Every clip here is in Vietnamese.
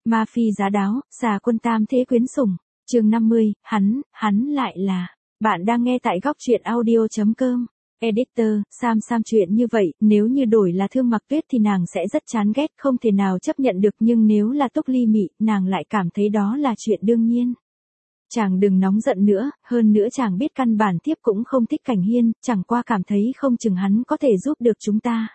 Ma phi giá đáo, xà quân tam thế quyến sủng. Chương 50, hắn lại là. Bạn đang nghe tại góc truyện audio.com. Editor, Sam chuyện như vậy, nếu như đổi là Thương Mặc Tuyết thì nàng sẽ rất chán ghét, không thể nào chấp nhận được, nhưng nếu là Túc Ly Mị, nàng lại cảm thấy đó là chuyện đương nhiên. Chàng đừng nóng giận nữa, hơn nữa chàng biết căn bản thiếp cũng không thích Cảnh Hiên, chẳng qua cảm thấy không chừng hắn có thể giúp được chúng ta.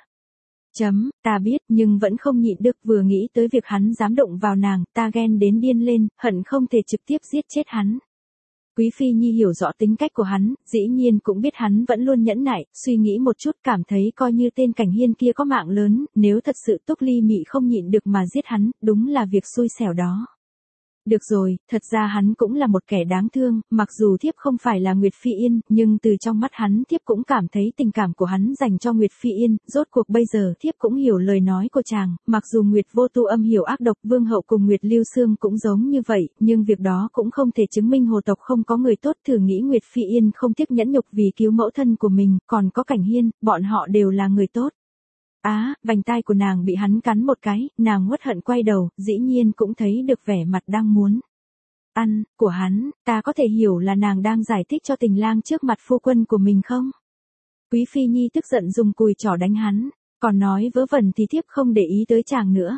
Ta biết, nhưng vẫn không nhịn được, vừa nghĩ tới việc hắn dám động vào nàng, ta ghen đến điên lên, hận không thể trực tiếp giết chết hắn. Quý Phi Nhi hiểu rõ tính cách của hắn, dĩ nhiên cũng biết hắn vẫn luôn nhẫn nại, suy nghĩ một chút cảm thấy coi như tên Cảnh Hiên kia có mạng lớn, nếu thật sự Túc Ly Mị không nhịn được mà giết hắn, đúng là việc xui xẻo đó. Được rồi, thật ra hắn cũng là một kẻ đáng thương, mặc dù thiếp không phải là Nguyệt Phi Yên, nhưng từ trong mắt hắn thiếp cũng cảm thấy tình cảm của hắn dành cho Nguyệt Phi Yên, rốt cuộc bây giờ thiếp cũng hiểu lời nói của chàng, mặc dù Nguyệt Vô Tu âm hiểu ác độc, Vương Hậu cùng Nguyệt Lưu Xương cũng giống như vậy, nhưng việc đó cũng không thể chứng minh hồ tộc không có người tốt, thử nghĩ Nguyệt Phi Yên không tiếc nhẫn nhục vì cứu mẫu thân của mình, còn có Cảnh Hiên, bọn họ đều là người tốt. Vành tai của nàng bị hắn cắn một cái, nàng uất hận quay đầu, dĩ nhiên cũng thấy được vẻ mặt đang muốn ăn của hắn, ta có thể hiểu là nàng đang giải thích cho Tình Lang trước mặt phu quân của mình không? Quý Phi Nhi tức giận dùng cùi trỏ đánh hắn, còn nói vớ vẩn thì thiếp không để ý tới chàng nữa.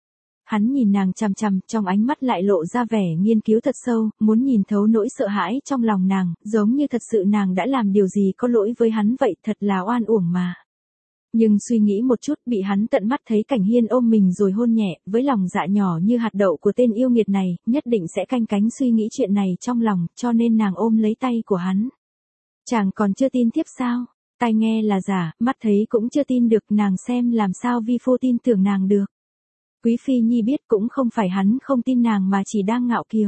Hắn nhìn nàng chằm chằm, trong ánh mắt lại lộ ra vẻ nghiên cứu thật sâu, muốn nhìn thấu nỗi sợ hãi trong lòng nàng, giống như thật sự nàng đã làm điều gì có lỗi với hắn vậy, thật là oan uổng mà. Nhưng suy nghĩ một chút, bị hắn tận mắt thấy Cảnh Hiên ôm mình rồi hôn nhẹ, với lòng dạ nhỏ như hạt đậu của tên yêu nghiệt này, nhất định sẽ canh cánh suy nghĩ chuyện này trong lòng, cho nên nàng ôm lấy tay của hắn. Chàng còn chưa tin tiếp sao? Tai nghe là giả, mắt thấy cũng chưa tin được, nàng xem làm sao vi phu tin tưởng nàng được. Quý Phi Nhi biết cũng không phải hắn không tin nàng mà chỉ đang ngạo kiều.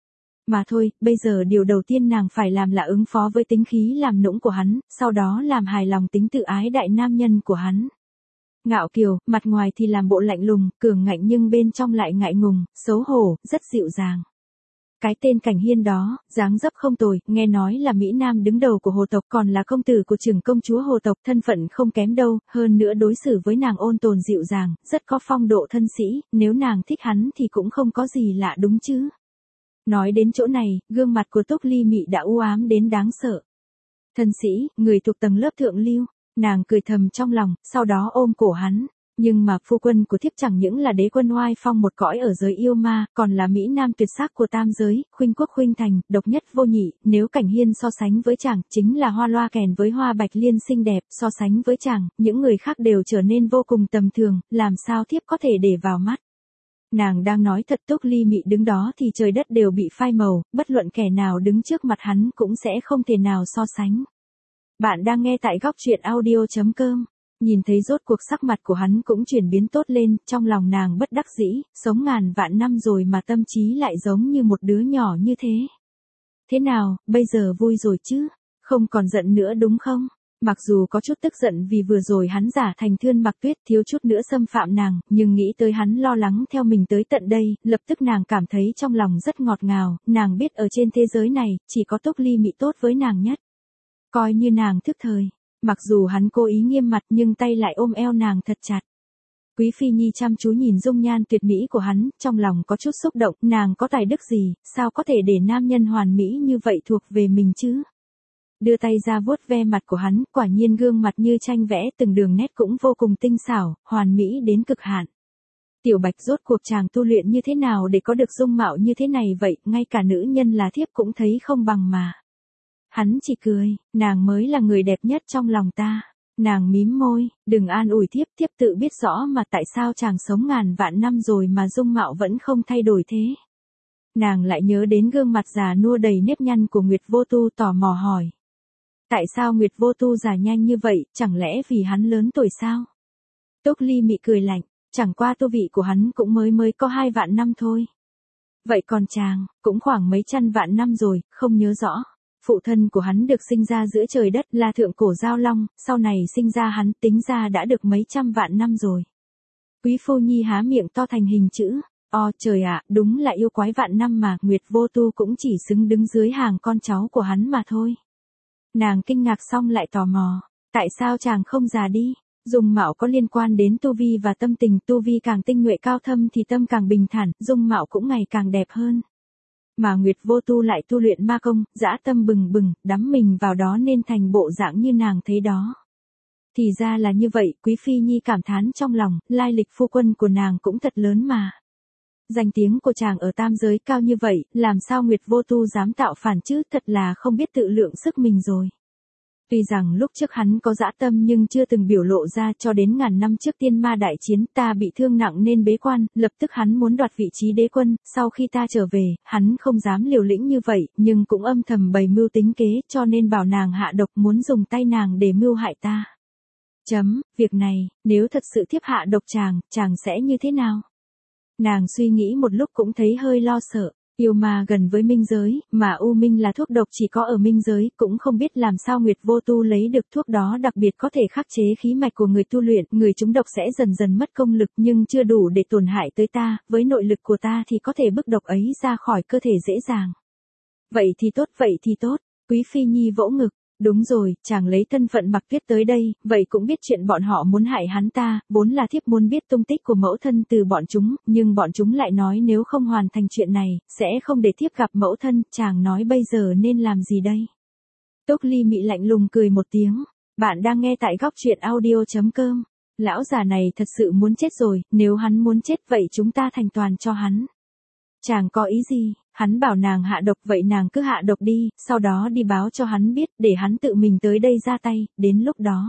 Mà thôi, bây giờ điều đầu tiên nàng phải làm là ứng phó với tính khí làm nũng của hắn, sau đó làm hài lòng tính tự ái đại nam nhân của hắn. Ngạo kiều, mặt ngoài thì làm bộ lạnh lùng, cường ngạnh nhưng bên trong lại ngại ngùng, xấu hổ, rất dịu dàng. Cái tên Cảnh Hiên đó, dáng dấp không tồi, nghe nói là Mỹ Nam đứng đầu của hồ tộc, còn là công tử của trưởng công chúa hồ tộc, thân phận không kém đâu, hơn nữa đối xử với nàng ôn tồn dịu dàng, rất có phong độ thân sĩ, nếu nàng thích hắn thì cũng không có gì lạ đúng chứ. Nói đến chỗ này, gương mặt của Túc Ly Mị đã u ám đến đáng sợ. Thân sĩ, người thuộc tầng lớp thượng lưu, nàng cười thầm trong lòng, sau đó ôm cổ hắn. Nhưng mà phu quân của thiếp chẳng những là đế quân oai phong một cõi ở giới yêu ma, còn là Mỹ Nam tuyệt sắc của tam giới, khuynh quốc khuynh thành, độc nhất vô nhị, nếu Cảnh Hiên so sánh với chàng, chính là hoa loa kèn với hoa bạch liên xinh đẹp, so sánh với chàng, những người khác đều trở nên vô cùng tầm thường, làm sao thiếp có thể để vào mắt. Nàng đang nói thật, Túc Ly Mị đứng đó thì trời đất đều bị phai màu, bất luận kẻ nào đứng trước mặt hắn cũng sẽ không thể nào so sánh. Bạn đang nghe tại góc truyện audio.com. Nhìn thấy rốt cuộc sắc mặt của hắn cũng chuyển biến tốt lên, trong lòng nàng bất đắc dĩ, sống ngàn vạn năm rồi mà tâm trí lại giống như một đứa nhỏ như thế. Thế nào, bây giờ vui rồi chứ? Không còn giận nữa đúng không? Mặc dù có chút tức giận vì vừa rồi hắn giả thành Thương Mặc Tuyết thiếu chút nữa xâm phạm nàng, nhưng nghĩ tới hắn lo lắng theo mình tới tận đây, lập tức nàng cảm thấy trong lòng rất ngọt ngào, nàng biết ở trên thế giới này, chỉ có Túc Ly Mị tốt với nàng nhất. Coi như nàng thức thời, mặc dù hắn cố ý nghiêm mặt nhưng tay lại ôm eo nàng thật chặt. Quý Phi Nhi chăm chú nhìn dung nhan tuyệt mỹ của hắn, trong lòng có chút xúc động, nàng có tài đức gì, sao có thể để nam nhân hoàn mỹ như vậy thuộc về mình chứ? Đưa tay ra vuốt ve mặt của hắn, quả nhiên gương mặt như tranh vẽ, từng đường nét cũng vô cùng tinh xảo, hoàn mỹ đến cực hạn. Tiểu Bạch, rốt cuộc chàng tu luyện như thế nào để có được dung mạo như thế này vậy, ngay cả nữ nhân là thiếp cũng thấy không bằng mà. Hắn chỉ cười, nàng mới là người đẹp nhất trong lòng ta. Nàng mím môi, đừng an ủi thiếp, thiếp tự biết rõ mà tại sao chàng sống ngàn vạn năm rồi mà dung mạo vẫn không thay đổi thế. Nàng lại nhớ đến gương mặt già nua đầy nếp nhăn của Nguyệt Vô Tu, tò mò hỏi. Tại sao Nguyệt Vô Tu già nhanh như vậy, chẳng lẽ vì hắn lớn tuổi sao? Túc Ly Mị cười lạnh, chẳng qua tu vị của hắn cũng mới có 2 vạn năm thôi. Vậy còn chàng, cũng khoảng mấy trăm vạn năm rồi, không nhớ rõ. Phụ thân của hắn được sinh ra giữa trời đất là thượng cổ giao long, sau này sinh ra hắn tính ra đã được mấy trăm vạn năm rồi. Quý Phu Nhi há miệng to thành hình chữ. Trời ạ, đúng là yêu quái vạn năm mà, Nguyệt Vô Tu cũng chỉ xứng đứng dưới hàng con cháu của hắn mà thôi. Nàng kinh ngạc xong lại tò mò, tại sao chàng không già đi? Dung mạo có liên quan đến tu vi và tâm tình, tu vi càng tinh nhuệ cao thâm thì tâm càng bình thản, dung mạo cũng ngày càng đẹp hơn. Mà Nguyệt Vô Tu lại tu luyện ma công, dã tâm bừng bừng, đắm mình vào đó nên thành bộ dạng như nàng thấy đó. Thì ra là như vậy, Quý Phi Nhi cảm thán trong lòng, lai lịch phu quân của nàng cũng thật lớn mà. Danh tiếng của chàng ở tam giới cao như vậy, làm sao Nguyệt Vô Tu dám tạo phản chứ, thật là không biết tự lượng sức mình rồi. Tuy rằng lúc trước hắn có dã tâm nhưng chưa từng biểu lộ ra, cho đến ngàn năm trước tiên ma đại chiến ta bị thương nặng nên bế quan, lập tức hắn muốn đoạt vị trí đế quân, sau khi ta trở về, hắn không dám liều lĩnh như vậy, nhưng cũng âm thầm bày mưu tính kế, cho nên bảo nàng hạ độc, muốn dùng tay nàng để mưu hại ta. Việc này, nếu thật sự thiếp hạ độc chàng sẽ như thế nào? Nàng suy nghĩ một lúc cũng thấy hơi lo sợ. Yêu ma gần với minh giới, mà u minh là thuốc độc chỉ có ở minh giới, cũng không biết làm sao Nguyệt Vô Tu lấy được thuốc đó, đặc biệt có thể khắc chế khí mạch của người tu luyện, người trúng độc sẽ dần dần mất công lực nhưng chưa đủ để tổn hại tới ta, với nội lực của ta thì có thể bức độc ấy ra khỏi cơ thể dễ dàng. Vậy thì tốt, Quý Phi Nhi vỗ ngực. Đúng rồi, chàng lấy thân phận Mặc Tuyết tới đây, vậy cũng biết chuyện bọn họ muốn hại hắn ta, vốn là thiếp muốn biết tung tích của mẫu thân từ bọn chúng, nhưng bọn chúng lại nói nếu không hoàn thành chuyện này, sẽ không để thiếp gặp mẫu thân, chàng nói bây giờ nên làm gì đây? Túc Ly Mị lạnh lùng cười một tiếng, bạn đang nghe tại góc truyện audio.com, lão già này thật sự muốn chết rồi, nếu hắn muốn chết vậy chúng ta thành toàn cho hắn. Chàng có ý gì? Hắn bảo nàng hạ độc vậy nàng cứ hạ độc đi, sau đó đi báo cho hắn biết, để hắn tự mình tới đây ra tay, đến lúc đó.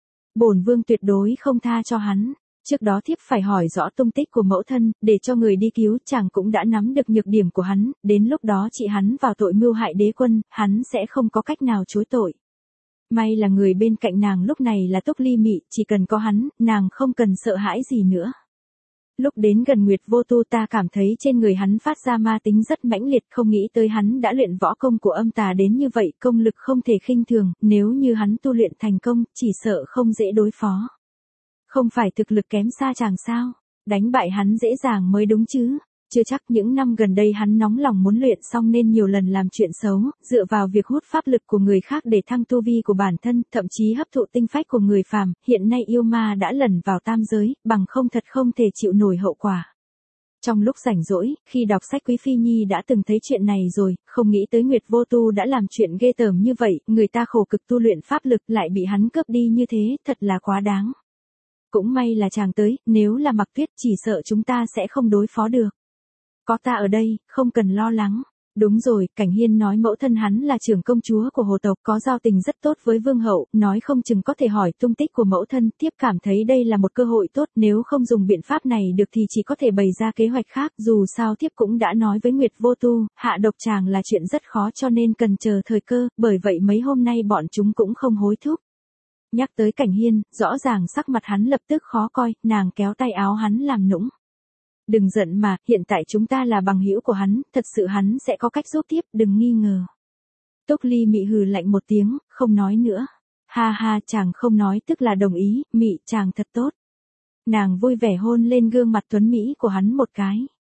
Bổn vương tuyệt đối không tha cho hắn, trước đó thiếp phải hỏi rõ tung tích của mẫu thân, để cho người đi cứu, chàng cũng đã nắm được nhược điểm của hắn, đến lúc đó trị hắn vào tội mưu hại đế quân, hắn sẽ không có cách nào chối tội. May là người bên cạnh nàng lúc này là Túc Ly Mị, chỉ cần có hắn, nàng không cần sợ hãi gì nữa. Lúc đến gần Nguyệt Vô Tu ta cảm thấy trên người hắn phát ra ma tính rất mãnh liệt, không nghĩ tới hắn đã luyện võ công của âm tà đến như vậy, công lực không thể khinh thường, nếu như hắn tu luyện thành công, chỉ sợ không dễ đối phó. Không phải thực lực kém xa chàng sao, đánh bại hắn dễ dàng mới đúng chứ. Chưa chắc, những năm gần đây hắn nóng lòng muốn luyện xong nên nhiều lần làm chuyện xấu, dựa vào việc hút pháp lực của người khác để thăng tu vi của bản thân, thậm chí hấp thụ tinh phách của người phàm, hiện nay yêu ma đã lẩn vào tam giới, bằng không thật không thể chịu nổi hậu quả. Trong lúc rảnh rỗi, khi đọc sách Quý Phi Nhi đã từng thấy chuyện này rồi, không nghĩ tới Nguyệt Vô Tu đã làm chuyện ghê tởm như vậy, người ta khổ cực tu luyện pháp lực lại bị hắn cướp đi như thế, thật là quá đáng. Cũng may là chàng tới, nếu là Mặc Tuyết chỉ sợ chúng ta sẽ không đối phó được. Có ta ở đây, không cần lo lắng. Đúng rồi, Cảnh Hiên nói mẫu thân hắn là trưởng công chúa của hồ tộc, có giao tình rất tốt với vương hậu, nói không chừng có thể hỏi tung tích của mẫu thân, thiếp cảm thấy đây là một cơ hội tốt, nếu không dùng biện pháp này được thì chỉ có thể bày ra kế hoạch khác, dù sao thiếp cũng đã nói với Nguyệt Vô Tu, hạ độc chàng là chuyện rất khó cho nên cần chờ thời cơ, bởi vậy mấy hôm nay bọn chúng cũng không hối thúc. Nhắc tới Cảnh Hiên, rõ ràng sắc mặt hắn lập tức khó coi, nàng kéo tay áo hắn làm nũng. Đừng giận mà, hiện tại chúng ta là bằng hữu của hắn, thật sự hắn sẽ có cách giúp tiếp, đừng nghi ngờ. Túc Ly Mị hừ lạnh một tiếng, không nói nữa. Ha ha, chàng không nói tức là đồng ý, Mị chàng thật tốt. Nàng vui vẻ hôn lên gương mặt tuấn Mỹ của hắn một cái.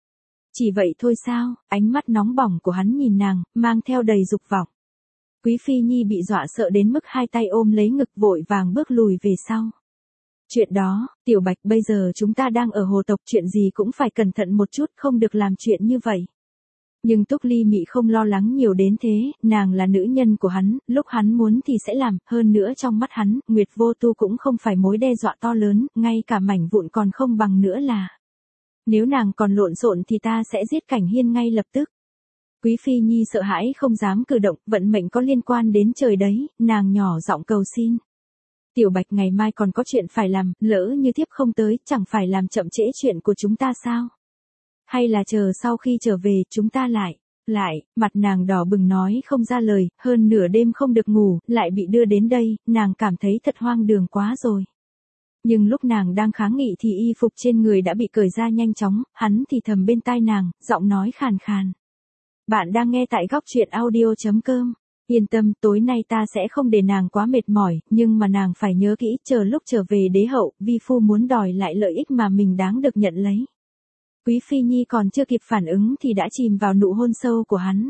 Chỉ vậy thôi sao, ánh mắt nóng bỏng của hắn nhìn nàng, mang theo đầy dục vọng. Quý Phi Nhi bị dọa sợ đến mức hai tay ôm lấy ngực vội vàng bước lùi về sau. Chuyện đó, Tiểu Bạch bây giờ chúng ta đang ở hồ tộc, chuyện gì cũng phải cẩn thận một chút, không được làm chuyện như vậy. Nhưng Túc Ly Mị không lo lắng nhiều đến thế, nàng là nữ nhân của hắn, lúc hắn muốn thì sẽ làm, hơn nữa trong mắt hắn, Nguyệt Vô Tu cũng không phải mối đe dọa to lớn, ngay cả mảnh vụn còn không bằng nữa là. Nếu nàng còn lộn xộn thì ta sẽ giết Cảnh Hiên ngay lập tức. Quý Phi Nhi sợ hãi không dám cử động, vận mệnh có liên quan đến trời đấy, nàng nhỏ giọng cầu xin. Tiểu Bạch ngày mai còn có chuyện phải làm, lỡ như thiếp không tới, chẳng phải làm chậm trễ chuyện của chúng ta sao? Hay là chờ sau khi trở về, chúng ta lại, mặt nàng đỏ bừng nói không ra lời, hơn nửa đêm không được ngủ, lại bị đưa đến đây, nàng cảm thấy thật hoang đường quá rồi. Nhưng lúc nàng đang kháng nghị thì y phục trên người đã bị cởi ra nhanh chóng, hắn thì thầm bên tai nàng, giọng nói khàn khàn. Bạn đang nghe tại góc truyện audio.com. Yên tâm, tối nay ta sẽ không để nàng quá mệt mỏi, nhưng mà nàng phải nhớ kỹ, chờ lúc trở về đế hậu, vi phu muốn đòi lại lợi ích mà mình đáng được nhận lấy. Quý Phi Nhi còn chưa kịp phản ứng thì đã chìm vào nụ hôn sâu của hắn.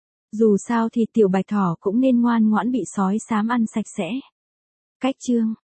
Dù sao thì Tiểu Bạch Thỏ cũng nên ngoan ngoãn bị sói xám ăn sạch sẽ. Cách chương